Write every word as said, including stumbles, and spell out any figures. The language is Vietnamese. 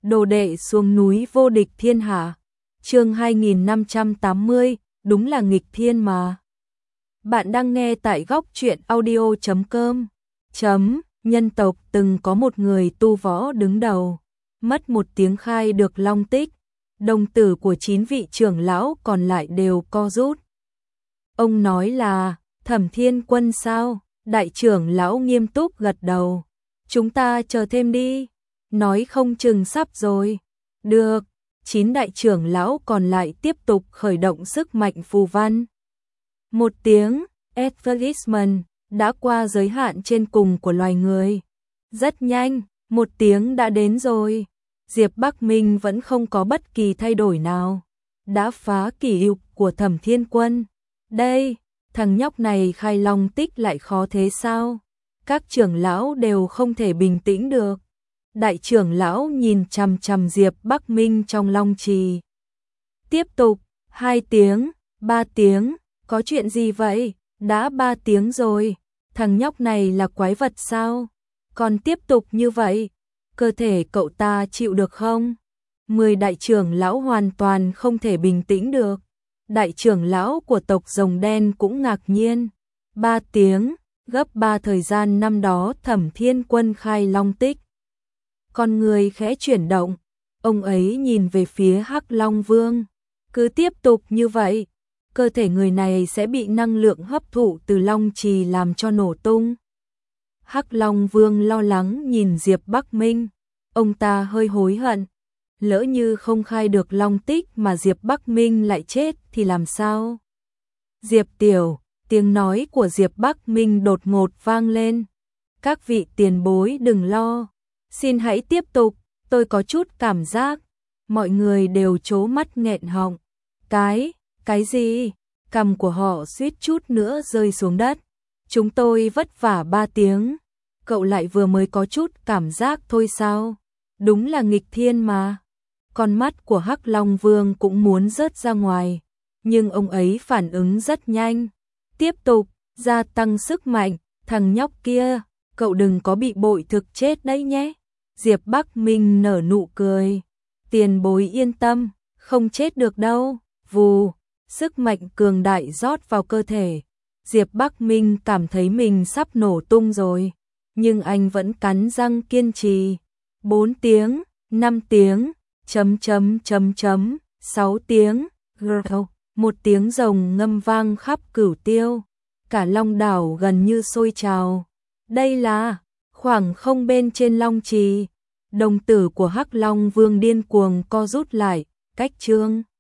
Đồ đệ xuống núi vô địch thiên hạ. Chương hai nghìn năm trăm tám mươi, đúng là nghịch thiên mà. Bạn đang nghe tại góc truyện audio chấm com. Chấm, nhân tộc từng có một người tu võ đứng đầu, mất một tiếng khai được long tích, đồng tử của chín vị trưởng lão còn lại đều co rút. Ông nói là, Thẩm Thiên Quân sao? Đại trưởng lão nghiêm túc gật đầu. Chúng ta chờ thêm đi, nói không chừng sắp rồi. Được, chín đại trưởng lão còn lại tiếp tục khởi động sức mạnh phù văn. Một tiếng, advertisement đã qua giới hạn trên cùng của loài người. Rất nhanh, một tiếng đã đến rồi. Diệp Bắc Minh vẫn không có bất kỳ thay đổi nào. Đã phá kỷ lục của Thẩm Thiên Quân. Đây, thằng nhóc này khai long tích lại khó thế sao? Các trưởng lão đều không thể bình tĩnh được. Đại trưởng lão nhìn chằm chằm Diệp Bắc Minh trong long trì. Tiếp tục, hai tiếng, ba tiếng, có chuyện gì vậy? Đã ba tiếng rồi, thằng nhóc này là quái vật sao? Còn tiếp tục như vậy, cơ thể cậu ta chịu được không? Mười đại trưởng lão hoàn toàn không thể bình tĩnh được. Đại trưởng lão của tộc rồng đen cũng ngạc nhiên. Ba tiếng, gấp ba thời gian năm đó Thẩm Thiên Quân khai long tích. Con người khẽ chuyển động, ông ấy nhìn về phía Hắc Long Vương. Cứ tiếp tục như vậy, cơ thể người này sẽ bị năng lượng hấp thụ từ long trì làm cho nổ tung. Hắc Long Vương lo lắng nhìn Diệp Bắc Minh, ông ta hơi hối hận. Lỡ như không khai được long tích mà Diệp Bắc Minh lại chết thì làm sao? Diệp Tiểu, tiếng nói của Diệp Bắc Minh đột ngột vang lên. Các vị tiền bối đừng lo, xin hãy tiếp tục, tôi có chút cảm giác. Mọi người đều trố mắt nghẹn họng. Cái, cái gì? Cằm của họ suýt chút nữa rơi xuống đất. Chúng tôi vất vả ba tiếng, cậu lại vừa mới có chút cảm giác thôi sao? Đúng là nghịch thiên mà. Con mắt của Hắc Long Vương cũng muốn rớt ra ngoài, nhưng ông ấy phản ứng rất nhanh. Tiếp tục, gia tăng sức mạnh, thằng nhóc kia, cậu đừng có bị bội thực chết đấy nhé. Diệp Bắc Minh nở nụ cười. Tiền bối yên tâm, không chết được đâu. Vù, sức mạnh cường đại rót vào cơ thể. Diệp Bắc Minh cảm thấy mình sắp nổ tung rồi, nhưng anh vẫn cắn răng kiên trì. Bốn tiếng, năm tiếng, chấm chấm chấm chấm, sáu tiếng, gào, một tiếng rồng ngâm vang khắp cửu tiêu. Cả long đảo gần như sôi trào. Đây là khoảng không bên trên long trì. Đồng tử của Hắc Long Vương điên cuồng co rút lại, cách trương.